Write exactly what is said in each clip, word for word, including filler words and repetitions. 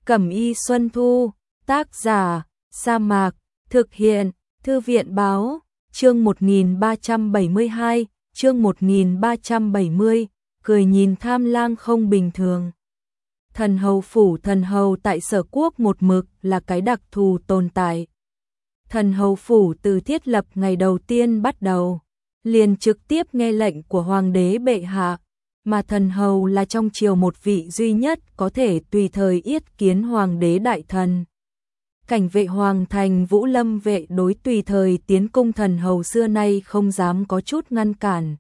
Cẩm y Xuân Thu, tác giả, Sa Mạc, thực hiện, Thư viện báo, chương một nghìn ba trăm bảy mươi hai, chương một nghìn ba trăm bảy mươi, cười nhìn Tham Lang không bình thường. Thần hầu phủ thần hầu tại Sở Quốc một mực là cái đặc thù tồn tại. Thần hầu phủ từ thiết lập ngày đầu tiên bắt đầu, liền trực tiếp nghe lệnh của hoàng đế bệ hạ, mà thần hầu là trong triều một vị duy nhất có thể tùy thời yết kiến hoàng đế đại thần. Cảnh vệ hoàng thành Vũ Lâm vệ đối tùy thời tiến cung thần hầu xưa nay không dám có chút ngăn cản.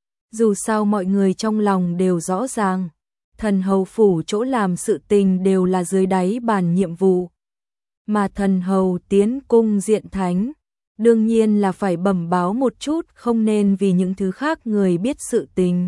Dù sao mọi người trong lòng đều rõ ràng, thần hầu phủ chỗ làm sự tình đều là dưới đáy bàn nhiệm vụ. Mà thần hầu tiến cung diện thánh, đương nhiên là phải bẩm báo một chút, không nên vì những thứ khác người biết sự tình.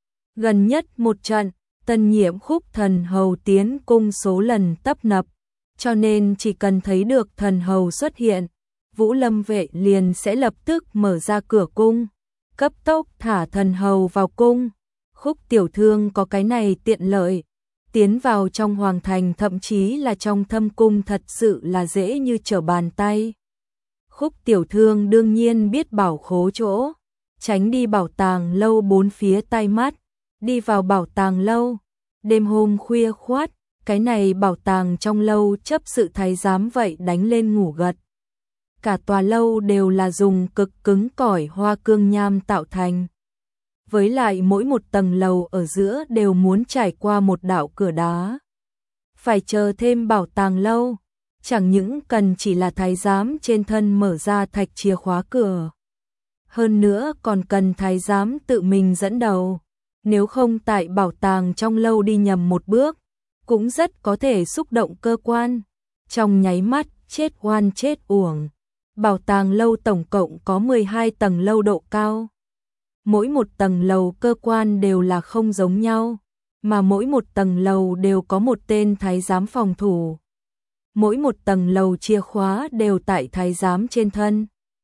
Gần nhất một trận, tân nhiệm Khúc thần hầu tiến cung số lần tấp nập, cho nên chỉ cần thấy được thần hầu xuất hiện, Vũ Lâm vệ liền sẽ lập tức mở ra cửa cung, cấp tốc thả thần hầu vào cung. Khúc tiểu thư có cái này tiện lợi, tiến vào trong hoàng thành thậm chí là trong thâm cung thật sự là dễ như trở bàn tay. Khúc tiểu thư đương nhiên biết bảo khố chỗ, tránh đi bảo tàng lâu bốn phía tai mắt, đi vào bảo tàng lâu. Đêm hôm khuya khoát, cái này bảo tàng trong lâu chấp sự thái giám vậy đánh lên ngủ gật. Cả tòa lâu đều là dùng cực cứng cỏi hoa cương nham tạo thành. Với lại mỗi một tầng lầu ở giữa đều muốn trải qua một đạo cửa đá. Phải chờ thêm bảo tàng lâu, chẳng những cần chỉ là thái giám trên thân mở ra thạch chìa khóa cửa. Hơn nữa còn cần thái giám tự mình dẫn đầu, nếu không tại bảo tàng trong lâu đi nhầm một bước, cũng rất có thể xúc động cơ quan, trong nháy mắt chết oan chết uổng. Bảo tàng lâu tổng cộng có mười hai tầng lâu độ cao. Mỗi một tầng lầu cơ quan đều là không giống nhau, mà mỗi một tầng lầu đều có một tên thái giám phòng thủ. Mỗi một tầng lầu chìa khóa đều tại thái giám trên thân,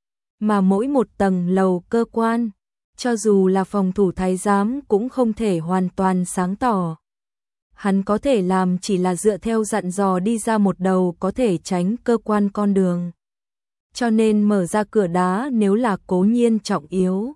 mà mỗi một tầng lầu cơ quan, cho dù là phòng thủ thái giám cũng không thể hoàn toàn sáng tỏ. Hắn có thể làm chỉ là dựa theo dặn dò đi ra một đầu có thể tránh cơ quan con đường. Cho nên mở ra cửa đá nếu là cố nhiên trọng yếu,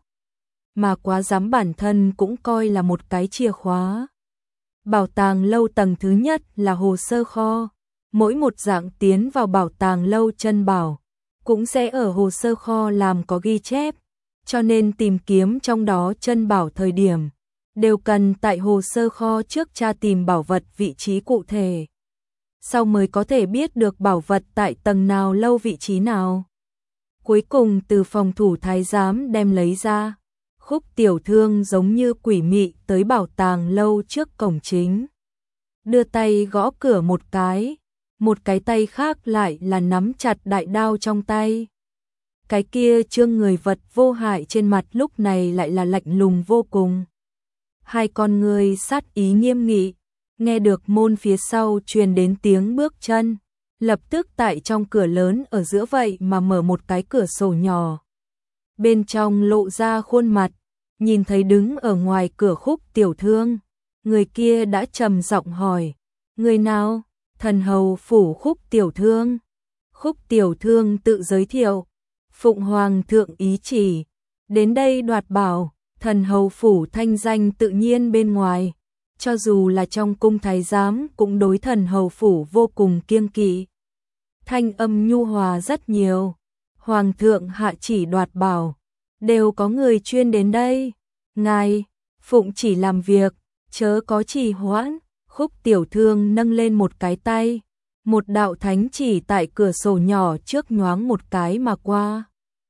mà quá dám bản thân cũng coi là một cái chìa khóa. Bảo tàng lâu tầng thứ nhất là hồ sơ kho, mỗi một dạng tiến vào bảo tàng lâu chân bảo, cũng sẽ ở hồ sơ kho làm có ghi chép, cho nên tìm kiếm trong đó chân bảo thời điểm, đều cần tại hồ sơ kho trước tra tìm bảo vật vị trí cụ thể, sau mới có thể biết được bảo vật tại tầng nào lâu vị trí nào. Cuối cùng từ phòng thủ thái giám đem lấy ra, Khúc tiểu thư giống như quỷ mị tới bảo tàng lâu trước cổng chính. Đưa tay gõ cửa một cái, một cái tay khác lại là nắm chặt đại đao trong tay. Cái kia trương người vật vô hại trên mặt lúc này lại là lạnh lùng vô cùng. Hai con người sát ý nghiêm nghị, nghe được môn phía sau truyền đến tiếng bước chân, lập tức tại trong cửa lớn ở giữa vậy mà mở một cái cửa sổ nhỏ. Bên trong lộ ra khuôn mặt, nhìn thấy đứng ở ngoài cửa Khúc tiểu thư, người kia đã trầm giọng hỏi, người nào? Thần hầu phủ Khúc tiểu thư. Khúc tiểu thư tự giới thiệu, phụng hoàng thượng ý chỉ, đến đây đoạt bảo. Thần hầu phủ thanh danh tự nhiên bên ngoài, cho dù là trong cung thái giám cũng đối thần hầu phủ vô cùng kiêng kỵ. Thanh âm nhu hòa rất nhiều, hoàng thượng hạ chỉ đoạt bảo, đều có người chuyên đến đây. Ngài, phụng chỉ làm việc, chớ có trì hoãn. Khúc tiểu thư nâng lên một cái tay, một đạo thánh chỉ tại cửa sổ nhỏ trước nhoáng một cái mà qua.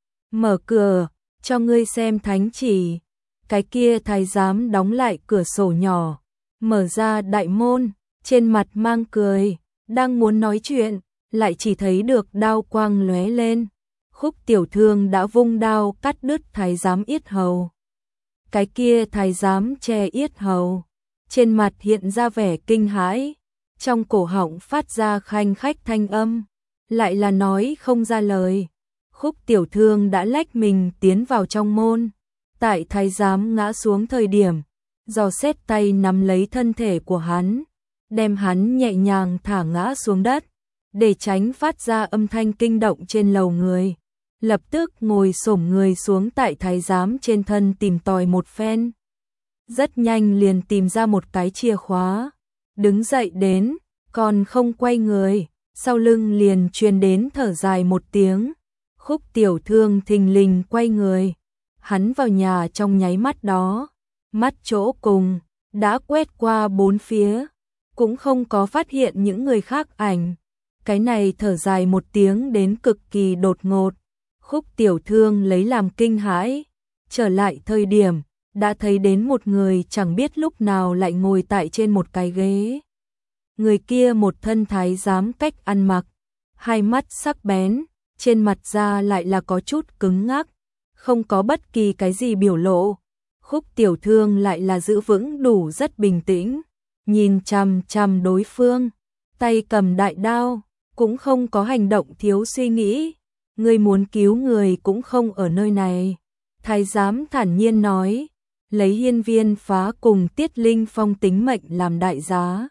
Mở cửa, cho ngươi xem thánh chỉ. Cái kia thái giám đóng lại cửa sổ nhỏ, mở ra đại môn, trên mặt mang cười, đang muốn nói chuyện, lại chỉ thấy được đao quang lóe lên. Khúc tiểu thư đã vung đao cắt đứt thái giám yết hầu. Cái kia thái giám che yết hầu, trên mặt hiện ra vẻ kinh hãi, trong cổ họng phát ra khanh khách thanh âm, lại là nói không ra lời. Khúc tiểu thư đã lách mình tiến vào trong môn, tại thái giám ngã xuống thời điểm, dò xét tay nắm lấy thân thể của hắn, đem hắn nhẹ nhàng thả ngã xuống đất, để tránh phát ra âm thanh kinh động trên lầu người. Lập tức ngồi xổm người xuống tại thái giám trên thân tìm tòi một phen. Rất nhanh liền tìm ra một cái chìa khóa, đứng dậy đến, còn không quay người, sau lưng liền truyền đến thở dài một tiếng. Khúc Tiểu Thương thình lình quay người, hắn vào nhà trong nháy mắt đó, mắt chỗ cùng, đã quét qua bốn phía, cũng không có phát hiện những người khác ảnh. Cái này thở dài một tiếng đến cực kỳ đột ngột. Khúc Tiểu Thương lấy làm kinh hãi, trở lại thời điểm, đã thấy đến một người chẳng biết lúc nào lại ngồi tại trên một cái ghế. Người kia một thân thái giám cách ăn mặc, hai mắt sắc bén, trên mặt da lại là có chút cứng ngắc, không có bất kỳ cái gì biểu lộ. Khúc Tiểu Thương lại là giữ vững đủ rất bình tĩnh, nhìn chằm chằm đối phương, tay cầm đại đao, cũng không có hành động thiếu suy nghĩ. Ngươi muốn cứu người cũng không ở nơi này. Thái giám thản nhiên nói, lấy Hiên Viên Phá cùng Tiết Linh Phong tính mệnh làm đại giá.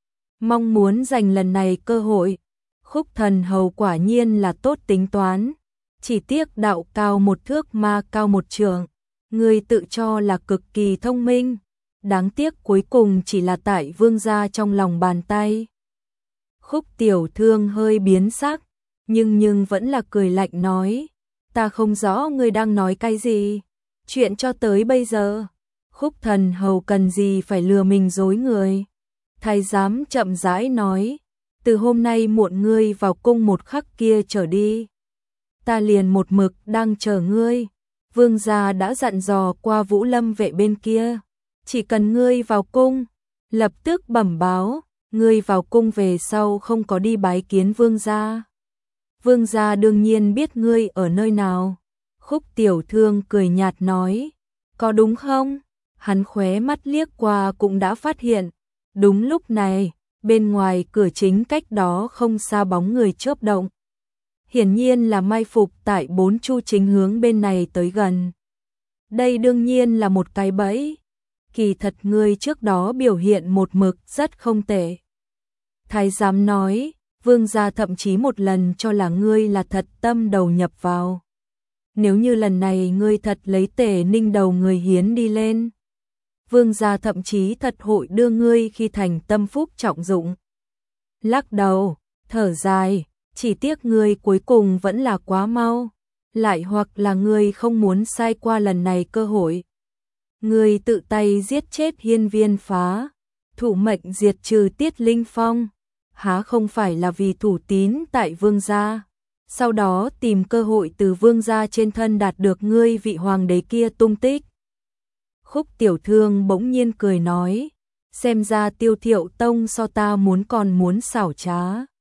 Mong muốn giành lần này cơ hội. Khúc Thần Hầu quả nhiên là tốt tính toán. Chỉ tiếc đạo cao một thước ma cao một trượng. Ngươi tự cho là cực kỳ thông minh. Đáng tiếc cuối cùng chỉ là tại vương gia trong lòng bàn tay. Khúc Tiểu Thương hơi biến sắc, nhưng nhưng vẫn là cười lạnh nói, ta không rõ ngươi đang nói cái gì. Chuyện cho tới bây giờ, Khúc Thần Hầu cần gì phải lừa mình dối người. Thái giám chậm rãi nói, từ hôm nay muộn ngươi vào cung một khắc kia trở đi, ta liền một mực đang chờ ngươi. Vương gia đã dặn dò qua Vũ Lâm vệ bên kia, chỉ cần ngươi vào cung, lập tức bẩm báo, ngươi vào cung về sau không có đi bái kiến vương gia. Vương gia đương nhiên biết ngươi ở nơi nào. Khúc Tiểu Thương cười nhạt nói, có đúng không? Hắn khóe mắt liếc qua cũng đã phát hiện. Đúng lúc này, bên ngoài cửa chính cách đó không xa bóng người chớp động. Hiển nhiên là mai phục tại bốn chu chính hướng bên này tới gần. Đây đương nhiên là một cái bẫy. Kỳ thật ngươi trước đó biểu hiện một mực rất không tệ. Thái giám nói, vương gia thậm chí một lần cho là ngươi là thật tâm đầu nhập vào. Nếu như lần này ngươi thật lấy Tề Ninh đầu người hiến đi lên, vương gia thậm chí thật hội đưa ngươi khi thành tâm phúc trọng dụng. Lắc đầu, thở dài, chỉ tiếc ngươi cuối cùng vẫn là quá mau, lại hoặc là ngươi không muốn sai qua lần này cơ hội. Ngươi tự tay giết chết Hiên Viên Phá, thủ mệnh diệt trừ Tiết Linh Phong, há không phải là vì thủ tín tại vương gia, sau đó tìm cơ hội từ vương gia trên thân đạt được ngươi vị hoàng đế kia tung tích. Khúc Tiểu Thương bỗng nhiên cười nói, xem ra Tiêu Thiệu Tông so ta muốn còn muốn xảo trá.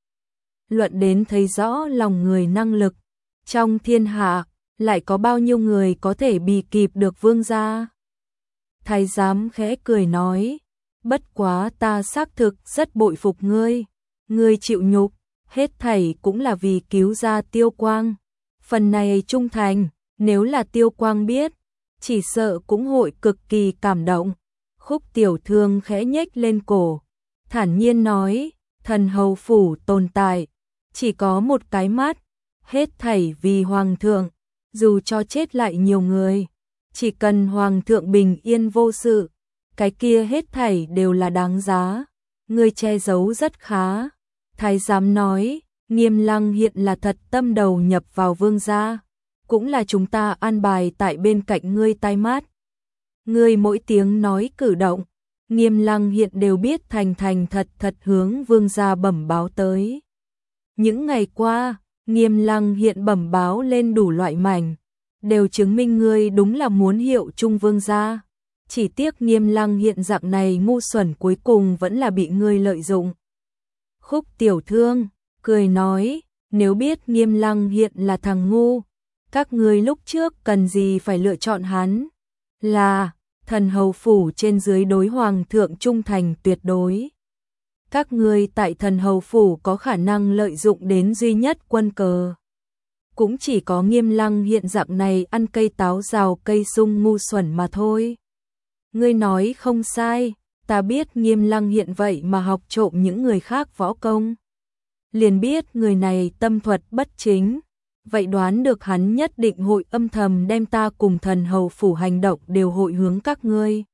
Luận đến thấy rõ lòng người năng lực, trong thiên hạ lại có bao nhiêu người có thể bì kịp được vương gia. Thái giám khẽ cười nói, bất quá ta xác thực rất bội phục ngươi, ngươi chịu nhục, hết thảy cũng là vì cứu ra Tiêu Quang. Phần này trung thành, nếu là Tiêu Quang biết, chỉ sợ cũng hội cực kỳ cảm động. Khúc Tiểu Thương khẽ nhếch lên cổ, thản nhiên nói, thần hầu phủ tồn tại, chỉ có một cái mắt, hết thảy vì hoàng thượng, dù cho chết lại nhiều người, chỉ cần hoàng thượng bình yên vô sự, cái kia hết thảy đều là đáng giá. Ngươi che giấu rất khá. Thái giám nói, Nghiêm Lăng hiện là thật tâm đầu nhập vào vương gia, cũng là chúng ta an bài tại bên cạnh ngươi tai mắt. Ngươi mỗi tiếng nói cử động, Nghiêm Lăng hiện đều biết thành thành thật thật hướng vương gia bẩm báo tới. Những ngày qua, Nghiêm Lăng hiện bẩm báo lên đủ loại mảnh, đều chứng minh ngươi đúng là muốn hiệu chung vương gia. Chỉ tiếc Nghiêm Lăng hiện dạng này ngu xuẩn cuối cùng vẫn là bị ngươi lợi dụng. Khúc Tiểu Thương cười nói, nếu biết Nghiêm Lăng hiện là thằng ngu, các ngươi lúc trước cần gì phải lựa chọn hắn, là thần hầu phủ trên dưới đối hoàng thượng trung thành tuyệt đối. Các ngươi tại thần hầu phủ có khả năng lợi dụng đến duy nhất quân cờ, cũng chỉ có Nghiêm Lăng hiện dạng này ăn cây táo rào cây sung ngu xuẩn mà thôi. Ngươi nói không sai, Ta biết Nghiêm Lăng Hiện vậy mà học trộm những người khác võ công. Liền biết người này tâm thuật bất chính, vậy đoán được hắn nhất định hội âm thầm đem ta cùng thần hầu phủ hành động đều hội hướng các ngươi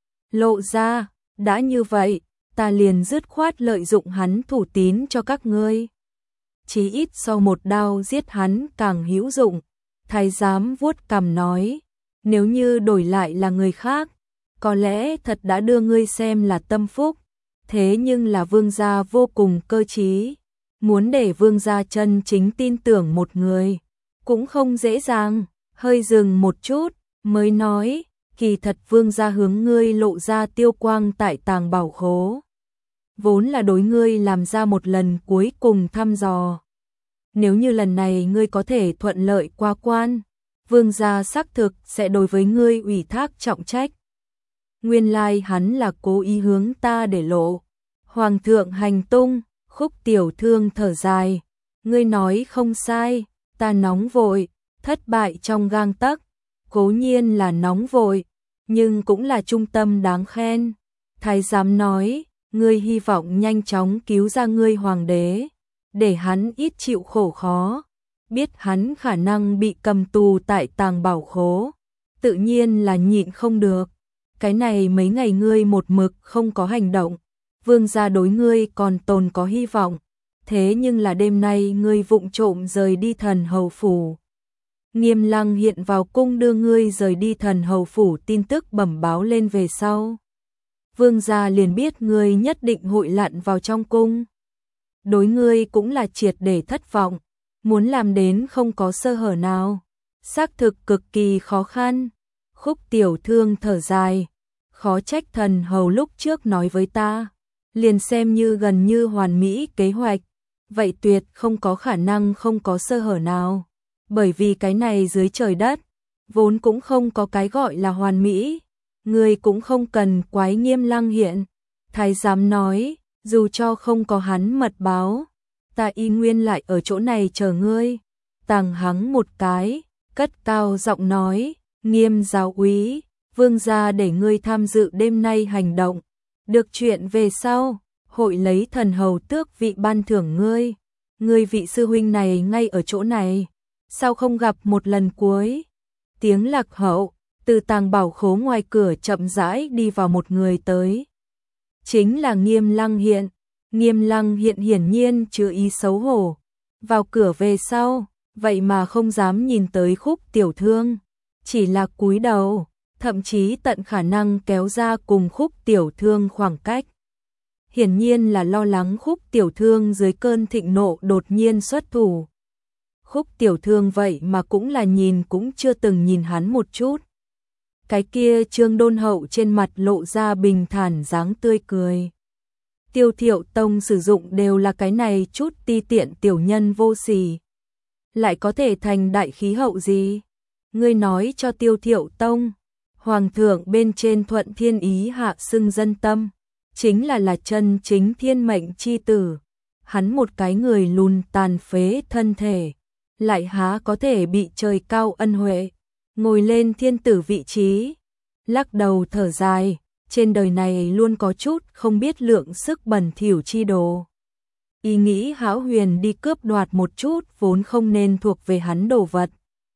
lộ ra, đã như vậy, ta liền dứt khoát lợi dụng hắn thủ tín cho các ngươi. Chí ít sau một đao giết hắn càng hữu dụng. Thái giám vuốt cằm nói, nếu như đổi lại là người khác, có lẽ thật đã đưa ngươi xem là tâm phúc, thế nhưng là vương gia vô cùng cơ trí, muốn để vương gia chân chính tin tưởng một người, cũng không dễ dàng. Hơi dừng một chút, mới nói, kỳ thật vương gia hướng ngươi lộ ra tiêu quang tại tàng bảo khố, vốn là đối ngươi làm ra một lần cuối cùng thăm dò. Nếu như lần này ngươi có thể thuận lợi qua quan, vương gia xác thực sẽ đối với ngươi ủy thác trọng trách. Nguyên lai hắn là cố ý hướng ta để lộ. Hoàng thượng hành tung, Khúc Tiểu Thương thở dài, ngươi nói không sai, ta nóng vội, thất bại trong gang tấc, cố nhiên là nóng vội, nhưng cũng là trung tâm đáng khen. Thái giám nói, ngươi hy vọng nhanh chóng cứu ra ngươi hoàng đế, để hắn ít chịu khổ khó, biết hắn khả năng bị cầm tù tại tàng bảo khố, tự nhiên là nhịn không được. Cái này mấy ngày ngươi một mực không có hành động, vương gia đối ngươi còn tồn có hy vọng, thế nhưng là đêm nay ngươi vụng trộm rời đi thần hầu phủ. Nghiêm Lăng Hiện vào cung đưa ngươi rời đi thần hầu phủ tin tức bẩm báo lên về sau. Vương gia liền biết ngươi nhất định hội lặn vào trong cung. Đối ngươi cũng là triệt để thất vọng, muốn làm đến không có sơ hở nào, xác thực cực kỳ khó khăn. Khúc Tiểu Thương thở dài, khó trách thần hầu lúc trước nói với ta, liền xem như gần như hoàn mỹ kế hoạch, vậy tuyệt không có khả năng không có sơ hở nào, bởi vì cái này dưới trời đất, vốn cũng không có cái gọi là hoàn mỹ, ngươi cũng không cần quái Nghiêm Lăng Hiện. Thái giám nói, dù cho không có hắn mật báo, ta y nguyên lại ở chỗ này chờ ngươi. Tàng hắng một cái, cất cao giọng nói, Nghiêm giáo úy, vương gia để ngươi tham dự đêm nay hành động, được chuyện về sau, hội lấy thần hầu tước vị ban thưởng ngươi. Ngươi vị sư huynh này ngay ở chỗ này, sao không gặp một lần cuối? Tiếng lạc hậu, từ tàng bảo khố ngoài cửa chậm rãi đi vào một người tới. Chính là Nghiêm Lăng Hiện. Nghiêm Lăng Hiện hiển nhiên chưa ý xấu hổ, vào cửa về sau, vậy mà không dám nhìn tới Khúc Tiểu Thương, chỉ là cúi đầu, thậm chí tận khả năng kéo ra cùng Khúc Tiểu Thương khoảng cách. Hiển nhiên là lo lắng Khúc Tiểu Thương dưới cơn thịnh nộ đột nhiên xuất thủ. Khúc Tiểu Thương vậy mà cũng là nhìn cũng chưa từng nhìn hắn một chút. Cái kia Trương Đôn Hậu trên mặt lộ ra bình thản dáng tươi cười. Tiêu Thiệu Tông sử dụng đều là cái này chút ti tiện tiểu nhân vô sỉ, lại có thể thành đại khí hậu gì? Ngươi nói cho Tiêu Thiệu Tông, hoàng thượng bên trên thuận thiên ý hạ xưng dân tâm, chính là là chân chính thiên mệnh chi tử. Hắn một cái người lùn tàn phế thân thể, lại há có thể bị trời cao ân huệ, ngồi lên thiên tử vị trí. Lắc đầu thở dài, trên đời này luôn có chút không biết lượng sức bẩn thỉu chi đồ. Ý nghĩ hão huyền đi cướp đoạt một chút vốn không nên thuộc về hắn đồ vật.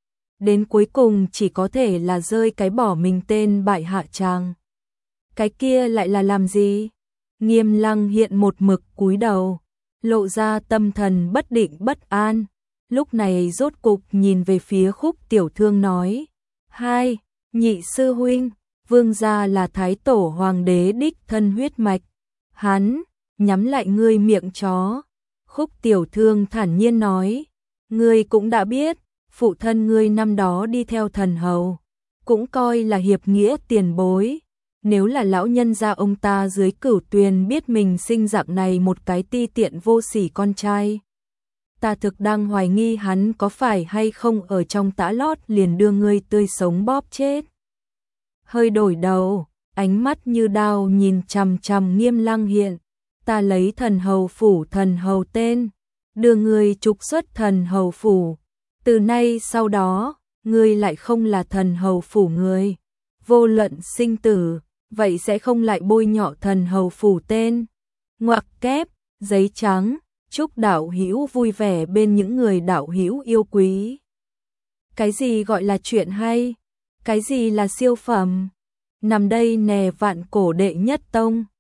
Đến cuối cùng chỉ có thể là rơi cái bỏ mình tên bại hạ tràng. Cái kia lại là làm gì? Nghiêm Lăng Hiện một mực cúi đầu, lộ ra tâm thần bất định bất an. Lúc này rốt cục nhìn về phía Khúc Tiểu Thương nói, hai, nhị sư huynh, vương gia là thái tổ hoàng đế đích thân huyết mạch. Hắn, nhắm lại ngươi miệng chó. Khúc Tiểu Thương thản nhiên nói, ngươi cũng đã biết, phụ thân ngươi năm đó đi theo thần hầu, cũng coi là hiệp nghĩa tiền bối. Nếu là lão nhân gia ông ta dưới Cửu Tuyền biết mình sinh dạng này một cái ti tiện vô sỉ con trai, ta thực đang hoài nghi hắn có phải hay không ở trong tã lót liền đưa ngươi tươi sống bóp chết. Hơi đổi đầu, ánh mắt như đao nhìn chằm chằm Nghiêm Lăng Hiện, ta lấy thần hầu phủ thần hầu tên, đưa ngươi trục xuất thần hầu phủ. Từ nay sau đó, ngươi lại không là thần hầu phủ người. Vô luận sinh tử, vậy sẽ không lại bôi nhọ thần hầu phủ tên. Ngoặc kép, giấy trắng, chúc đạo hữu vui vẻ bên những người đạo hữu yêu quý. Cái gì gọi là chuyện hay? Cái gì là siêu phẩm? Nằm đây nè vạn cổ đệ nhất tông.